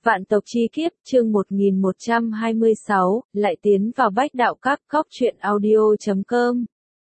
Vạn tộc chi kiếp, chương 1126, lại tiến vào Bách Đạo Các, Cóc truyện audio.com.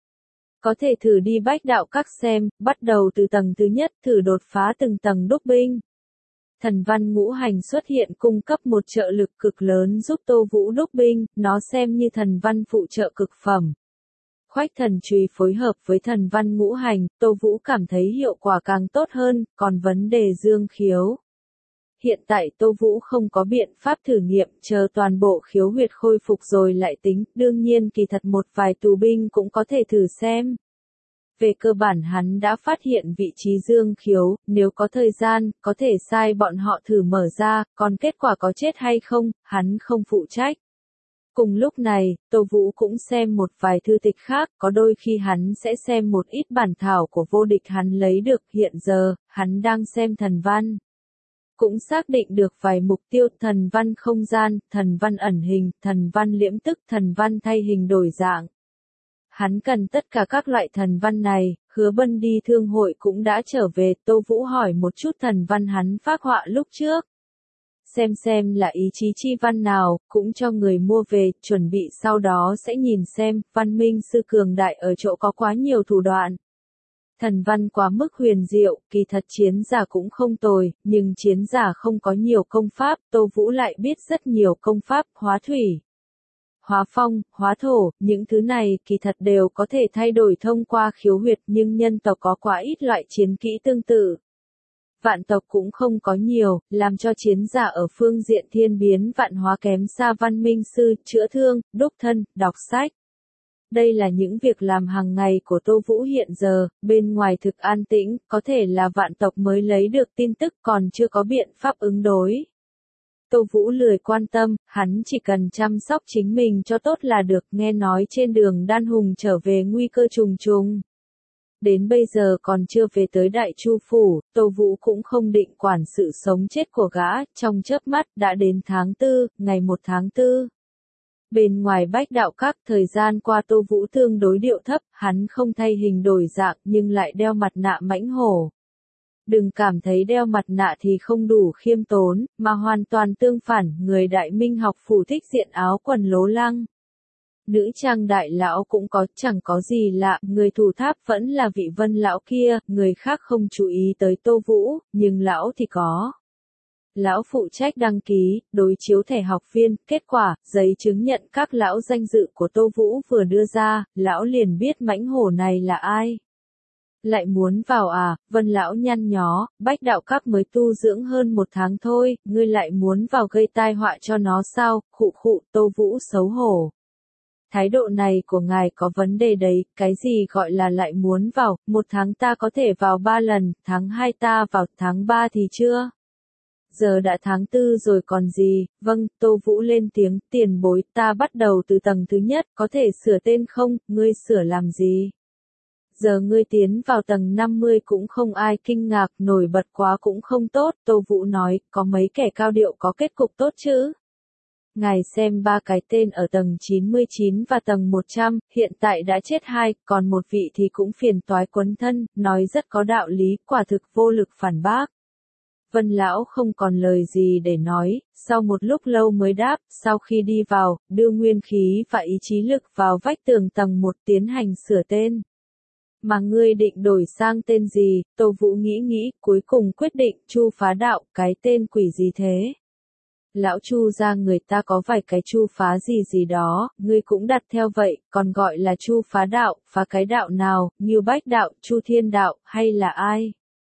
Có thể thử đi Bách Đạo Các xem, bắt đầu từ tầng thứ nhất, thử đột phá từng tầng đúc binh. Thần văn ngũ hành xuất hiện cung cấp một trợ lực cực lớn giúp Tô Vũ đúc binh, nó xem như thần văn phụ trợ cực phẩm. Khoách thần chùy phối hợp với thần văn ngũ hành, Tô Vũ cảm thấy hiệu quả càng tốt hơn, còn vấn đề dương khiếu. Hiện tại Tô Vũ không có biện pháp thử nghiệm, chờ toàn bộ khiếu huyệt khôi phục rồi lại tính, đương nhiên kỳ thật một vài tù binh cũng có thể thử xem. Về cơ bản hắn đã phát hiện vị trí dương khiếu, nếu có thời gian, có thể sai bọn họ thử mở ra, còn kết quả có chết hay không, hắn không phụ trách. Cùng lúc này, Tô Vũ cũng xem một vài thư tịch khác, có đôi khi hắn sẽ xem một ít bản thảo của vô địch hắn lấy được, hiện giờ, hắn đang xem thần văn. Cũng xác định được vài mục tiêu, thần văn không gian, thần văn ẩn hình, thần văn liễm tức, thần văn thay hình đổi dạng. Hắn cần tất cả các loại thần văn này, Hứa Bân đi thương hội cũng đã trở về, Tô Vũ hỏi một chút thần văn hắn phác họa lúc trước. Xem là ý chí chi văn nào, cũng cho người mua về, chuẩn bị sau đó sẽ nhìn xem, văn minh sư cường đại ở chỗ có quá nhiều thủ đoạn. Thần văn quá mức huyền diệu, kỳ thật chiến giả cũng không tồi, nhưng chiến giả không có nhiều công pháp, Tô Vũ lại biết rất nhiều công pháp, hóa thủy, hóa phong, hóa thổ, những thứ này kỳ thật đều có thể thay đổi thông qua khiếu huyệt, nhưng nhân tộc có quá ít loại chiến kỹ tương tự. Vạn tộc cũng không có nhiều, làm cho chiến giả ở phương diện thiên biến vạn hóa kém xa văn minh sư, chữa thương, đúc thân, đọc sách. Đây là những việc làm hàng ngày của Tô Vũ hiện giờ, bên ngoài thực an tĩnh, có thể là vạn tộc mới lấy được tin tức còn chưa có biện pháp ứng đối. Tô Vũ lười quan tâm, hắn chỉ cần chăm sóc chính mình cho tốt là được, nghe nói trên đường Đan Hùng trở về nguy cơ trùng trùng. Đến bây giờ còn chưa về tới Đại Chu Phủ, Tô Vũ cũng không định quản sự sống chết của gã, trong chớp mắt đã đến tháng 4, ngày 1 tháng 4. Bên ngoài Bách Đạo Các, thời gian qua Tô Vũ tương đối điệu thấp, hắn không thay hình đổi dạng nhưng lại đeo mặt nạ mãnh hổ. Đừng cảm thấy đeo mặt nạ thì không đủ khiêm tốn, mà hoàn toàn tương phản, người Đại Minh học phủ thích diện áo quần lố lăng. Nữ trang đại lão cũng có, chẳng có gì lạ, người thủ tháp vẫn là vị Vân lão kia, người khác không chú ý tới Tô Vũ, nhưng lão thì có. Lão phụ trách đăng ký, đối chiếu thẻ học viên, kết quả, giấy chứng nhận các lão danh dự của Tô Vũ vừa đưa ra, lão liền biết mãnh hổ này là ai. Lại muốn vào à, Vân lão nhăn nhó, Bách Đạo Các mới tu dưỡng hơn 1 tháng thôi, ngươi lại muốn vào gây tai họa cho nó sao, khụ khụ, Tô Vũ xấu hổ. Thái độ này của ngài có vấn đề đấy, cái gì gọi là lại muốn vào, 1 tháng ta có thể vào 3 lần, tháng 2 ta vào, tháng 3 thì chưa? Giờ đã tháng 4 rồi còn gì, vâng, Tô Vũ lên tiếng, tiền bối, ta bắt đầu từ tầng thứ nhất, có thể sửa tên không, ngươi sửa làm gì? Giờ ngươi tiến vào tầng 50 cũng không ai kinh ngạc, nổi bật quá cũng không tốt, Tô Vũ nói, có mấy kẻ cao điệu có kết cục tốt chứ? Ngài xem 3 cái tên ở tầng 99 và tầng 100, hiện tại đã chết 2, còn một vị thì cũng phiền toái quấn thân, nói rất có đạo lý, quả thực vô lực phản bác. Vân lão không còn lời gì để nói, sau một lúc lâu mới đáp, sau khi đi vào, đưa nguyên khí và ý chí lực vào vách tường tầng 1 tiến hành sửa tên. Mà ngươi định đổi sang tên gì? Tô Vũ nghĩ, cuối cùng quyết định, Chu Phá Đạo, cái tên quỷ gì thế? Lão Chu ra người ta có vài cái Chu Phá gì đó, ngươi cũng đặt theo vậy, còn gọi là Chu Phá Đạo, phá cái đạo nào, Ngưu Bách Đạo, Chu Thiên Đạo, hay là ai?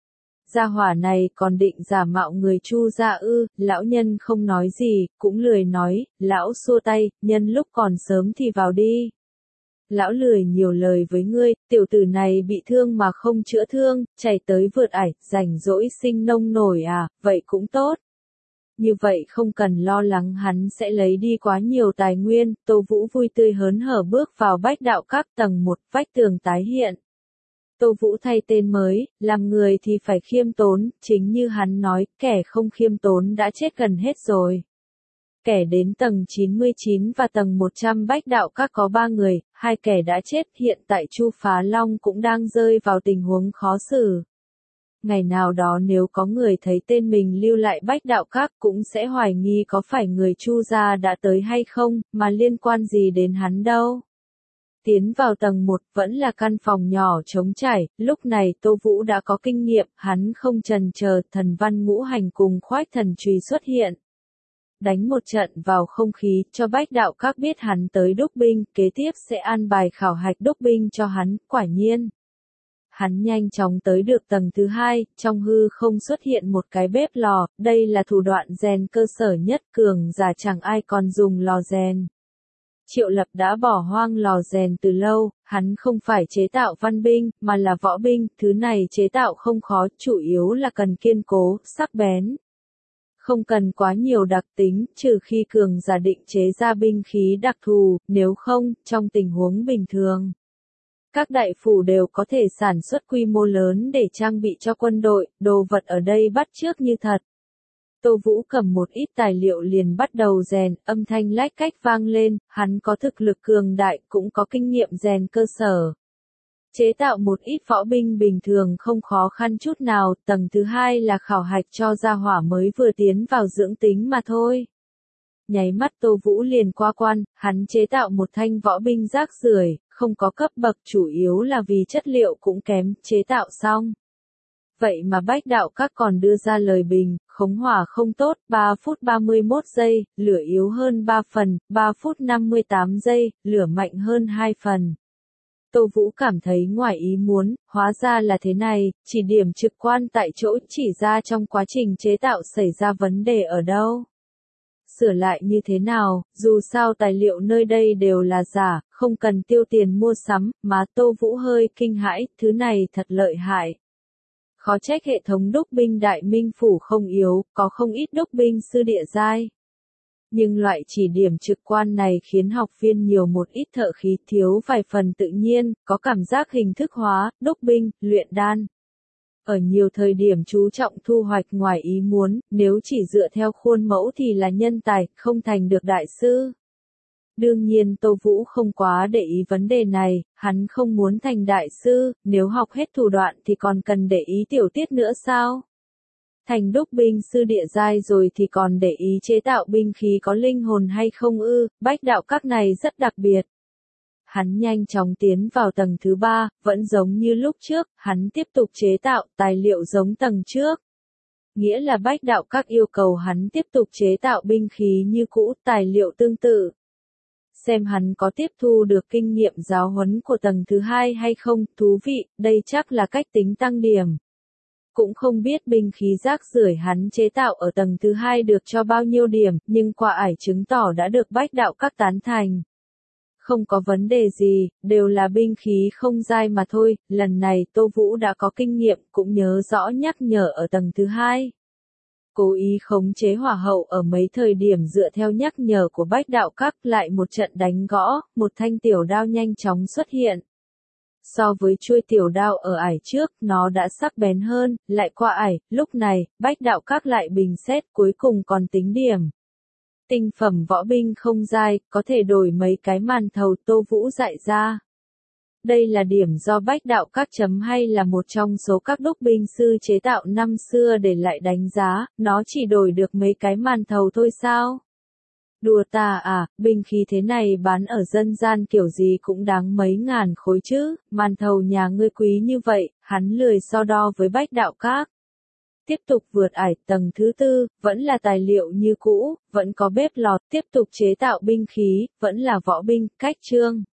Gia hỏa này còn định giả mạo người Chu gia ư, lão nhân không nói gì, cũng lười nói, lão xua tay, nhân lúc còn sớm thì vào đi. Lão lười nhiều lời với ngươi, tiểu tử này bị thương mà không chữa thương, chạy tới vượt ải, rảnh rỗi sinh nông nổi à, vậy cũng tốt. Như vậy không cần lo lắng hắn sẽ lấy đi quá nhiều tài nguyên, Tô Vũ vui tươi hớn hở bước vào Bách Đạo Các tầng 1, vách tường tái hiện. Tô Vũ thay tên mới, làm người thì phải khiêm tốn, chính như hắn nói, kẻ không khiêm tốn đã chết gần hết rồi. Kẻ đến tầng 99 và tầng 100 Bách Đạo Các có 3 người, 2 kẻ đã chết, hiện tại Chu Phá Long cũng đang rơi vào tình huống khó xử. Ngày nào đó nếu có người thấy tên mình lưu lại Bách Đạo Các cũng sẽ hoài nghi có phải người Chu gia đã tới hay không, mà liên quan gì đến hắn đâu. Tiến vào tầng 1 vẫn là căn phòng nhỏ trống trải, lúc này Tô Vũ đã có kinh nghiệm, hắn không chần chờ, thần văn ngũ hành cùng khoách thần chùy xuất hiện. Đánh một trận vào không khí, cho Bách Đạo Các biết hắn tới đúc binh, kế tiếp sẽ an bài khảo hạch đúc binh cho hắn, quả nhiên. Hắn nhanh chóng tới được tầng thứ 2, trong hư không xuất hiện một cái bếp lò, đây là thủ đoạn rèn cơ sở nhất, cường giả chẳng ai còn dùng lò rèn. Triệu Lập đã bỏ hoang lò rèn từ lâu, hắn không phải chế tạo văn binh, mà là võ binh, thứ này chế tạo không khó, chủ yếu là cần kiên cố, sắc bén. Không cần quá nhiều đặc tính, trừ khi cường giả định chế ra binh khí đặc thù, nếu không, trong tình huống bình thường. Các đại phủ đều có thể sản xuất quy mô lớn để trang bị cho quân đội, đồ vật ở đây bắt chước như thật. Tô Vũ cầm một ít tài liệu liền bắt đầu rèn, âm thanh lách cách vang lên, hắn có thực lực cường đại, cũng có kinh nghiệm rèn cơ sở. Chế tạo một ít võ binh bình thường không khó khăn chút nào, tầng thứ 2 là khảo hạch cho gia hỏa mới vừa tiến vào dưỡng tính mà thôi. Nháy mắt Tô Vũ liền qua quan, hắn chế tạo một thanh võ binh rác rưởi, không có cấp bậc, chủ yếu là vì chất liệu cũng kém, chế tạo xong. Vậy mà Bách Đạo Các còn đưa ra lời bình, khống hỏa không tốt, 3 phút 31 giây, lửa yếu hơn 3 phần, 3 phút 58 giây, lửa mạnh hơn 2 phần. Tô Vũ cảm thấy ngoài ý muốn, hóa ra là thế này, chỉ điểm trực quan tại chỗ chỉ ra trong quá trình chế tạo xảy ra vấn đề ở đâu. Sửa lại như thế nào, dù sao tài liệu nơi đây đều là giả, không cần tiêu tiền mua sắm, mà Tô Vũ hơi kinh hãi, thứ này thật lợi hại. Khó trách hệ thống đúc binh Đại Minh Phủ không yếu, có không ít đúc binh sư địa giai. Nhưng loại chỉ điểm trực quan này khiến học viên nhiều một ít thợ khí, thiếu vài phần tự nhiên, có cảm giác hình thức hóa, đúc binh, luyện đan. Ở nhiều thời điểm chú trọng thu hoạch ngoài ý muốn, nếu chỉ dựa theo khuôn mẫu thì là nhân tài, không thành được đại sư. Đương nhiên Tô Vũ không quá để ý vấn đề này, hắn không muốn thành đại sư, nếu học hết thủ đoạn thì còn cần để ý tiểu tiết nữa sao? Thành đúc binh sư địa giai rồi thì còn để ý chế tạo binh khí có linh hồn hay không ư, Bách Đạo Các này rất đặc biệt. Hắn nhanh chóng tiến vào tầng thứ 3, vẫn giống như lúc trước, hắn tiếp tục chế tạo tài liệu giống tầng trước. Nghĩa là Bách Đạo Các yêu cầu hắn tiếp tục chế tạo binh khí như cũ, tài liệu tương tự. Xem hắn có tiếp thu được kinh nghiệm giáo huấn của tầng thứ 2 hay không, thú vị, đây chắc là cách tính tăng điểm. Cũng không biết binh khí rác rưởi hắn chế tạo ở tầng thứ 2 được cho bao nhiêu điểm, nhưng qua ải chứng tỏ đã được Bách Đạo Các tán thành. Không có vấn đề gì, đều là binh khí không dai mà thôi, lần này Tô Vũ đã có kinh nghiệm, cũng nhớ rõ nhắc nhở ở tầng thứ 2. Cố ý khống chế hỏa hậu ở mấy thời điểm dựa theo nhắc nhở của Bách Đạo Các, lại một trận đánh gõ, một thanh tiểu đao nhanh chóng xuất hiện. So với chuôi tiểu đao ở ải trước, nó đã sắc bén hơn, lại qua ải, lúc này, Bách Đạo Các lại bình xét, cuối cùng còn tính điểm. Tinh phẩm võ binh không dai, có thể đổi mấy cái màn thầu, Tô Vũ dạy ra. Đây là điểm do Bách Đạo Các chấm hay là một trong số các đúc binh sư chế tạo năm xưa để lại đánh giá, nó chỉ đổi được mấy cái màn thầu thôi sao? Đùa ta à, binh khí thế này bán ở dân gian kiểu gì cũng đáng mấy ngàn khối chứ, màn thầu nhà ngươi quý như vậy, hắn lười so đo với Bách Đạo Các. Tiếp tục vượt ải tầng thứ 4, vẫn là tài liệu như cũ, vẫn có bếp lò, tiếp tục chế tạo binh khí, vẫn là võ binh, cách chương.